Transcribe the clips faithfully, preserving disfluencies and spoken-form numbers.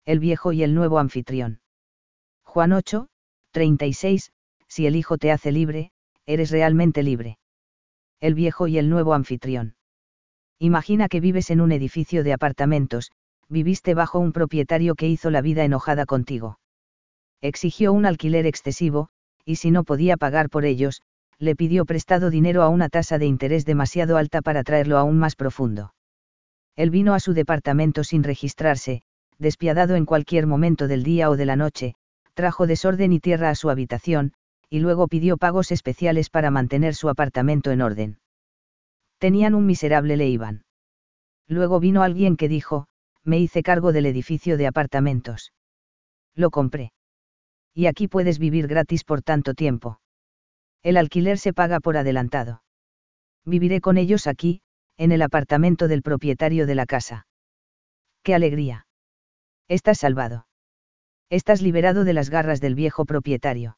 El viejo y el nuevo anfitrión. Juan ocho, treinta y seis, si el Hijo te hace libre, eres realmente libre. El viejo y el nuevo anfitrión. Imagina que vives en un edificio de apartamentos, viviste bajo un propietario que hizo la vida enojada contigo. Exigió un alquiler excesivo, y si no podía pagar por ellos, le pidió prestado dinero a una tasa de interés demasiado alta para traerlo aún más profundo. Él vino a su departamento sin registrarse, despiadado en cualquier momento del día o de la noche, trajo desorden y tierra a su habitación, y luego pidió pagos especiales para mantener su apartamento en orden. Tenían un miserable leiván. Luego vino alguien que dijo, me hice cargo del edificio de apartamentos. Lo compré. Y aquí puedes vivir gratis por tanto tiempo. El alquiler se paga por adelantado. Viviré con ellos aquí, en el apartamento del propietario de la casa. ¡Qué alegría! Estás salvado. Estás liberado de las garras del viejo propietario.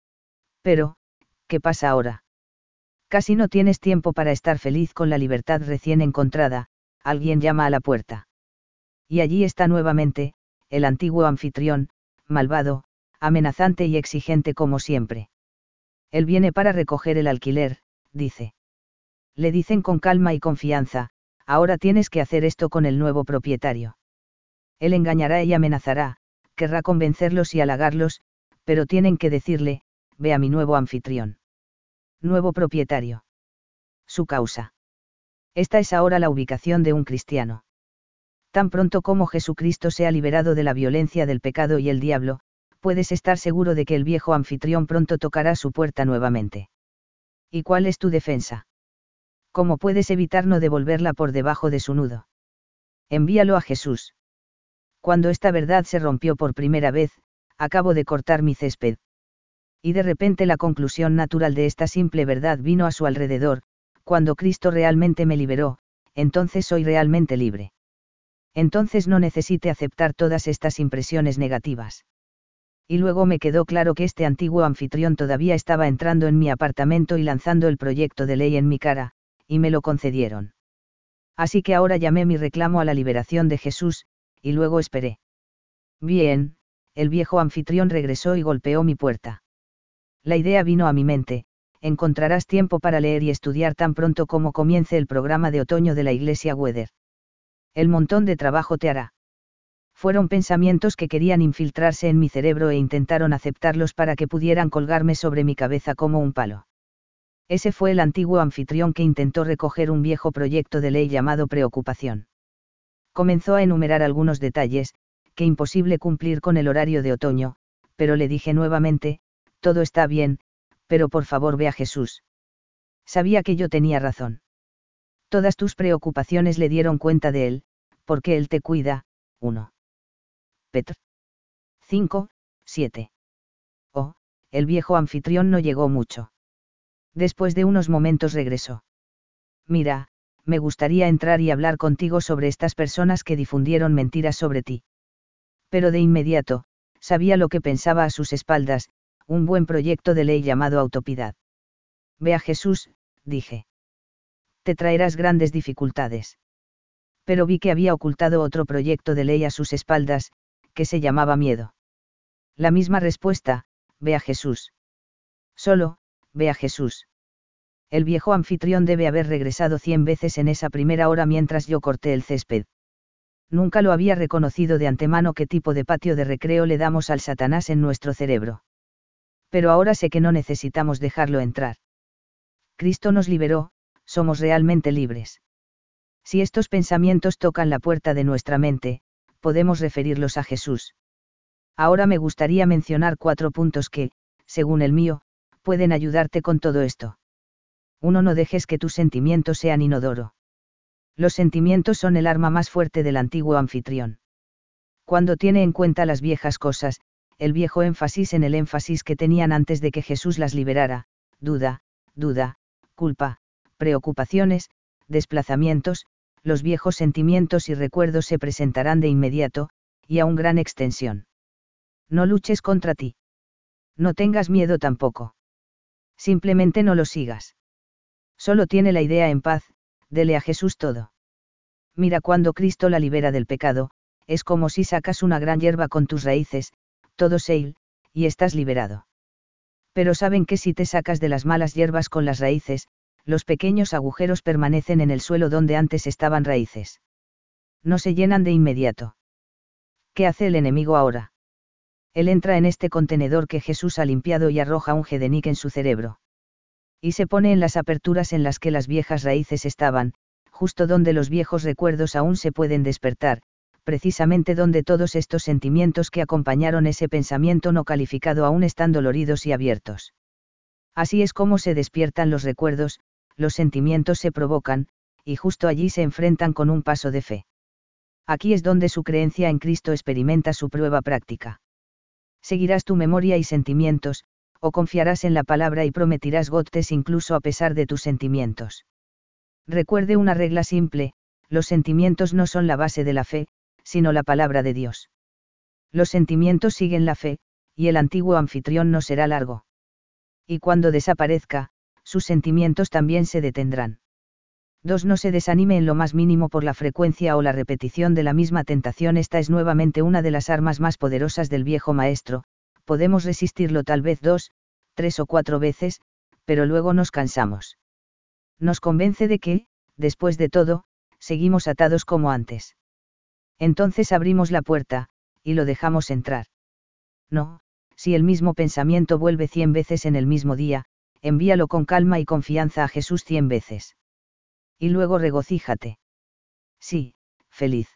Pero, ¿qué pasa ahora? Casi no tienes tiempo para estar feliz con la libertad recién encontrada, alguien llama a la puerta. Y allí está nuevamente, el antiguo anfitrión, malvado, amenazante y exigente como siempre. Él viene para recoger el alquiler, dice. Le dicen con calma y confianza, ahora tienes que hacer esto con el nuevo propietario. Él engañará y amenazará, querrá convencerlos y halagarlos, pero tienen que decirle, ve a mi nuevo anfitrión. Nuevo propietario. Su causa. Esta es ahora la ubicación de un cristiano. Tan pronto como Jesucristo sea liberado de la violencia del pecado y el diablo, puedes estar seguro de que el viejo anfitrión pronto tocará su puerta nuevamente. ¿Y cuál es tu defensa? ¿Cómo puedes evitar no devolverla por debajo de su nudo? Envíalo a Jesús. Cuando esta verdad se rompió por primera vez, acabo de cortar mi césped. Y de repente la conclusión natural de esta simple verdad vino a su alrededor, cuando Cristo realmente me liberó, entonces soy realmente libre. Entonces no necesite aceptar todas estas impresiones negativas. Y luego me quedó claro que este antiguo anfitrión todavía estaba entrando en mi apartamento y lanzando el proyecto de ley en mi cara, y me lo concedieron. Así que ahora llamé mi reclamo a la liberación de Jesús, y luego esperé. Bien, el viejo anfitrión regresó y golpeó mi puerta. La idea vino a mi mente, encontrarás tiempo para leer y estudiar tan pronto como comience el programa de otoño de la Iglesia Weather. El montón de trabajo te hará. Fueron pensamientos que querían infiltrarse en mi cerebro e intentaron aceptarlos para que pudieran colgarme sobre mi cabeza como un palo. Ese fue el antiguo anfitrión que intentó recoger un viejo proyecto de ley llamado preocupación. Comenzó a enumerar algunos detalles, que imposible cumplir con el horario de otoño, pero le dije nuevamente, todo está bien, pero por favor ve a Jesús. Sabía que yo tenía razón. Todas tus preocupaciones le dieron cuenta de él, porque él te cuida. uno. Petr. cinco, siete. Oh, el viejo anfitrión no llegó mucho. Después de unos momentos regresó. Mira, me gustaría entrar y hablar contigo sobre estas personas que difundieron mentiras sobre ti. Pero de inmediato, sabía lo que pensaba a sus espaldas, un buen proyecto de ley llamado autopiedad. Ve a Jesús, dije. Te traerás grandes dificultades. Pero vi que había ocultado otro proyecto de ley a sus espaldas, que se llamaba miedo. La misma respuesta, ve a Jesús. Solo, ve a Jesús. El viejo anfitrión debe haber regresado cien veces en esa primera hora mientras yo corté el césped. Nunca lo había reconocido de antemano qué tipo de patio de recreo le damos al Satanás en nuestro cerebro. Pero ahora sé que no necesitamos dejarlo entrar. Cristo nos liberó, somos realmente libres. Si estos pensamientos tocan la puerta de nuestra mente, podemos referirlos a Jesús. Ahora me gustaría mencionar cuatro puntos que, según el mío, pueden ayudarte con todo esto. uno No dejes que tus sentimientos sean inodoro. Los sentimientos son el arma más fuerte del antiguo anfitrión. Cuando tiene en cuenta las viejas cosas, el viejo énfasis en el énfasis que tenían antes de que Jesús las liberara, duda, duda, culpa, preocupaciones, desplazamientos, los viejos sentimientos y recuerdos se presentarán de inmediato, y a un gran extensión. No luches contra ti. No tengas miedo tampoco. Simplemente no lo sigas. Solo tiene la idea en paz, dele a Jesús todo. Mira cuando Cristo la libera del pecado, es como si sacas una gran hierba con tus raíces, todo seil, y estás liberado. Pero saben que si te sacas de las malas hierbas con las raíces, los pequeños agujeros permanecen en el suelo donde antes estaban raíces. No se llenan de inmediato. ¿Qué hace el enemigo ahora? Él entra en este contenedor que Jesús ha limpiado y arroja un Gedenic en su cerebro. Y se pone en las aperturas en las que las viejas raíces estaban, justo donde los viejos recuerdos aún se pueden despertar, precisamente donde todos estos sentimientos que acompañaron ese pensamiento no calificado aún están doloridos y abiertos. Así es como se despiertan los recuerdos, los sentimientos se provocan, y justo allí se enfrentan con un paso de fe. Aquí es donde su creencia en Cristo experimenta su prueba práctica. Seguirás tu memoria y sentimientos, o confiarás en la palabra y prometerás gotes incluso a pesar de tus sentimientos. Recuerde una regla simple: los sentimientos no son la base de la fe, sino la palabra de Dios. Los sentimientos siguen la fe, y el antiguo anfitrión no será largo. Y cuando desaparezca, sus sentimientos también se detendrán. dos No se desanime en lo más mínimo por la frecuencia o la repetición de la misma tentación. Esta es nuevamente una de las armas más poderosas del viejo maestro. Podemos resistirlo tal vez dos, tres o cuatro veces, pero luego nos cansamos. Nos convence de que, después de todo, seguimos atados como antes. Entonces abrimos la puerta, y lo dejamos entrar. No, si el mismo pensamiento vuelve cien veces en el mismo día, envíalo con calma y confianza a Jesús cien veces. Y luego regocíjate. Sí, feliz.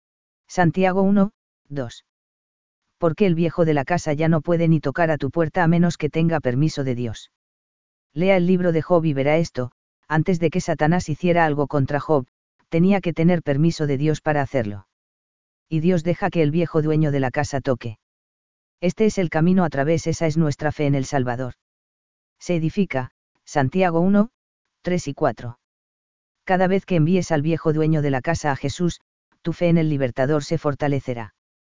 Santiago uno, dos. Porque el viejo de la casa ya no puede ni tocar a tu puerta a menos que tenga permiso de Dios. Lea el libro de Job y verá esto: antes de que Satanás hiciera algo contra Job, tenía que tener permiso de Dios para hacerlo. Y Dios deja que el viejo dueño de la casa toque. Este es el camino a través, esa es nuestra fe en el Salvador. Se edifica, Santiago uno, tres y cuatro. Cada vez que envíes al viejo dueño de la casa a Jesús, tu fe en el libertador se fortalecerá.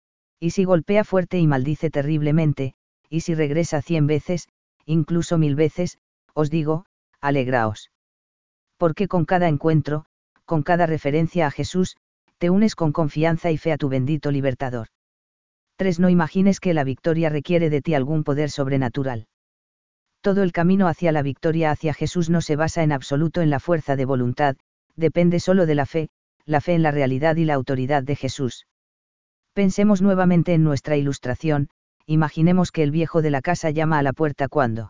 Y si golpea fuerte y maldice terriblemente, y si regresa cien veces, incluso mil veces, os digo, alegraos. Porque con cada encuentro, con cada referencia a Jesús, te unes con confianza y fe a tu bendito libertador. tres No imagines que la victoria requiere de ti algún poder sobrenatural. Todo el camino hacia la victoria hacia Jesús no se basa en absoluto en la fuerza de voluntad, depende solo de la fe, la fe en la realidad y la autoridad de Jesús. Pensemos nuevamente en nuestra ilustración: imaginemos que el viejo de la casa llama a la puerta cuando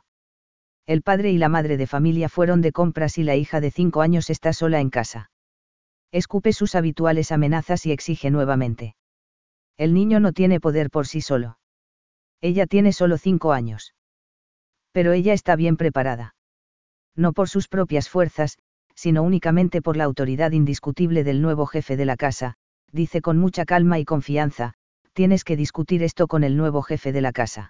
el padre y la madre de familia fueron de compras y la hija de cinco años está sola en casa. Escupe sus habituales amenazas y exige nuevamente. El niño no tiene poder por sí solo. Ella tiene solo cinco años. Pero ella está bien preparada. No por sus propias fuerzas, sino únicamente por la autoridad indiscutible del nuevo jefe de la casa. Dice con mucha calma y confianza: tienes que discutir esto con el nuevo jefe de la casa.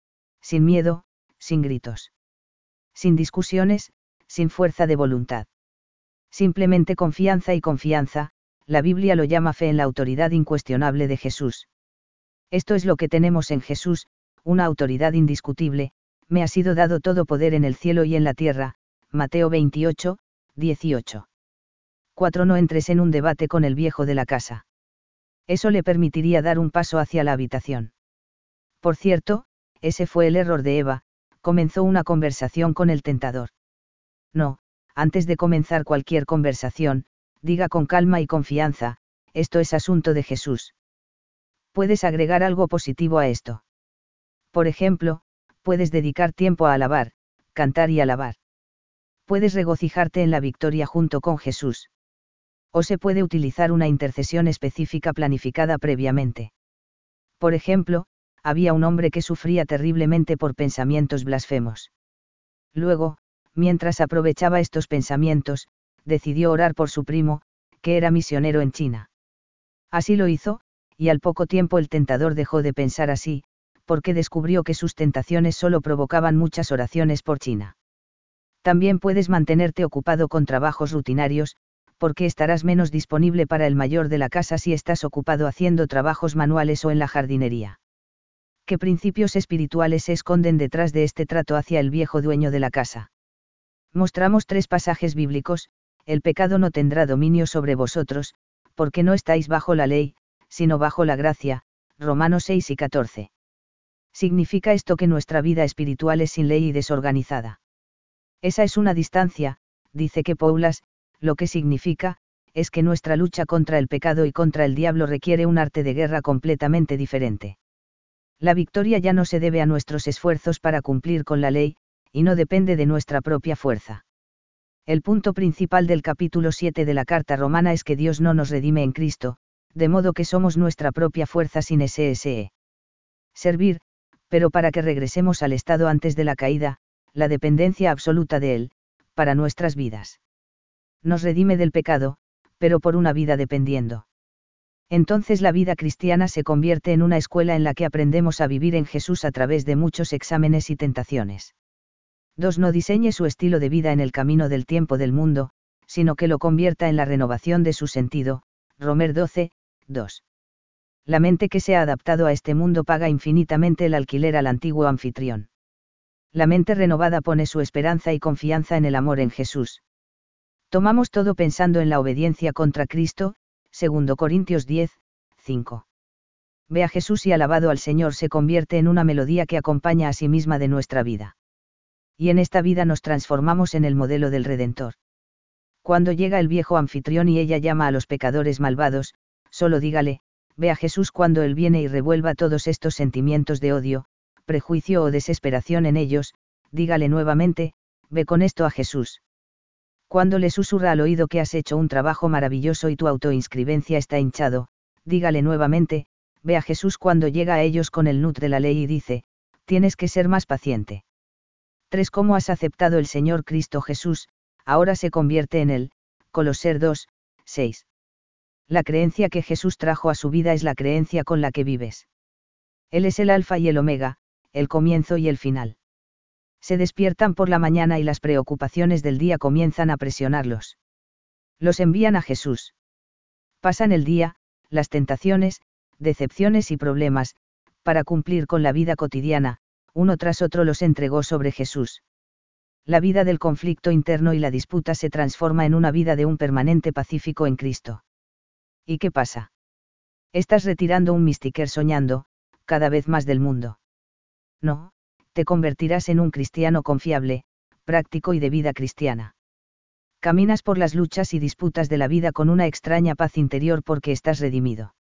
Sin miedo, sin gritos. Sin discusiones, sin fuerza de voluntad. Simplemente confianza y confianza. La Biblia lo llama fe en la autoridad incuestionable de Jesús. Esto es lo que tenemos en Jesús, una autoridad indiscutible: me ha sido dado todo poder en el cielo y en la tierra, Mateo veintiocho, dieciocho. cuatro No entres en un debate con el viejo de la casa. Eso le permitiría dar un paso hacia la habitación. Por cierto, ese fue el error de Eva: comenzó una conversación con el tentador. No, antes de comenzar cualquier conversación, diga con calma y confianza: esto es asunto de Jesús. Puedes agregar algo positivo a esto. Por ejemplo, puedes dedicar tiempo a alabar, cantar y alabar. Puedes regocijarte en la victoria junto con Jesús. O se puede utilizar una intercesión específica planificada previamente. Por ejemplo, había un hombre que sufría terriblemente por pensamientos blasfemos. Luego, mientras aprovechaba estos pensamientos, decidió orar por su primo, que era misionero en China. Así lo hizo, y al poco tiempo el tentador dejó de pensar así, porque descubrió que sus tentaciones solo provocaban muchas oraciones por China. También puedes mantenerte ocupado con trabajos rutinarios, porque estarás menos disponible para el mayor de la casa si estás ocupado haciendo trabajos manuales o en la jardinería. ¿Qué principios espirituales se esconden detrás de este trato hacia el viejo dueño de la casa? Mostramos tres pasajes bíblicos: el pecado no tendrá dominio sobre vosotros, porque no estáis bajo la ley, sino bajo la gracia, Romanos seis y catorce. ¿Significa esto que nuestra vida espiritual es sin ley y desorganizada? Esa es una distancia, dice que Paulas, lo que significa, es que nuestra lucha contra el pecado y contra el diablo requiere un arte de guerra completamente diferente. La victoria ya no se debe a nuestros esfuerzos para cumplir con la ley, y no depende de nuestra propia fuerza. El punto principal del capítulo siete de la carta romana es que Dios no nos redime en Cristo, de modo que somos nuestra propia fuerza sin ese servir, pero para que regresemos al estado antes de la caída, la dependencia absoluta de Él, para nuestras vidas. Nos redime del pecado, pero por una vida dependiendo. Entonces la vida cristiana se convierte en una escuela en la que aprendemos a vivir en Jesús a través de muchos exámenes y tentaciones. dos No diseñe su estilo de vida en el camino del tiempo del mundo, sino que lo convierta en la renovación de su sentido, Romer doce, dos. La mente que se ha adaptado a este mundo paga infinitamente el alquiler al antiguo anfitrión. La mente renovada pone su esperanza y confianza en el amor en Jesús. Tomamos todo pensando en la obediencia contra Cristo, dos Corintios diez, cinco. Ve a Jesús y alabado al Señor se convierte en una melodía que acompaña a sí misma de nuestra vida. Y en esta vida nos transformamos en el modelo del Redentor. Cuando llega el viejo anfitrión y ella llama a los pecadores malvados, solo dígale, ve a Jesús cuando Él viene y revuelva todos estos sentimientos de odio, prejuicio o desesperación en ellos, dígale nuevamente, ve con esto a Jesús. Cuando le susurra al oído que has hecho un trabajo maravilloso y tu autoinscribencia está hinchado, dígale nuevamente, ve a Jesús cuando llega a ellos con el nut de la ley y dice, tienes que ser más paciente. tres Cómo has aceptado el Señor Cristo Jesús, ahora se convierte en Él, Coloser dos, seis. La creencia que Jesús trajo a su vida es la creencia con la que vives. Él es el alfa y el omega, el comienzo y el final. Se despiertan por la mañana y las preocupaciones del día comienzan a presionarlos. Los envían a Jesús. Pasan el día, las tentaciones, decepciones y problemas, para cumplir con la vida cotidiana, uno tras otro los entregó sobre Jesús. La vida del conflicto interno y la disputa se transforma en una vida de un permanente pacífico en Cristo. ¿Y qué pasa? Estás retirando un mistiquer soñando, cada vez más del mundo. No, te convertirás en un cristiano confiable, práctico y de vida cristiana. Caminas por las luchas y disputas de la vida con una extraña paz interior porque estás redimido.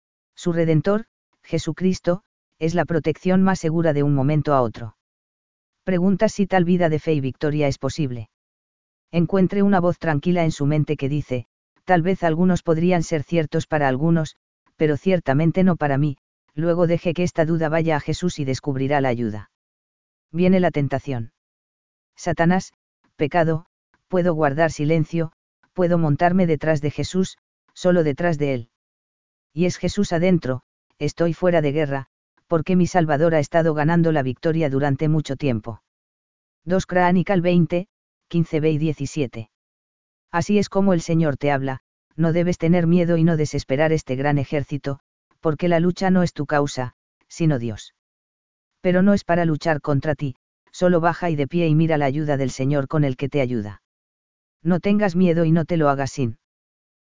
Su Redentor, Jesucristo, es la protección más segura de un momento a otro. Preguntas si tal vida de fe y victoria es posible. Encuentre una voz tranquila en su mente que dice, tal vez algunos podrían ser ciertos para algunos, pero ciertamente no para mí, luego deje que esta duda vaya a Jesús y descubrirá la ayuda. Viene la tentación. Satanás, pecado, puedo guardar silencio, puedo montarme detrás de Jesús, solo detrás de Él. Y es Jesús adentro, estoy fuera de guerra, porque mi Salvador ha estado ganando la victoria durante mucho tiempo. dos Crónicas veinte, quince b y diecisiete. Así es como el Señor te habla, no debes tener miedo y no desesperar este gran ejército, porque la lucha no es tu causa, sino Dios. Pero no es para luchar contra ti, solo baja y de pie y mira la ayuda del Señor con el que te ayuda. No tengas miedo y no te lo hagas sin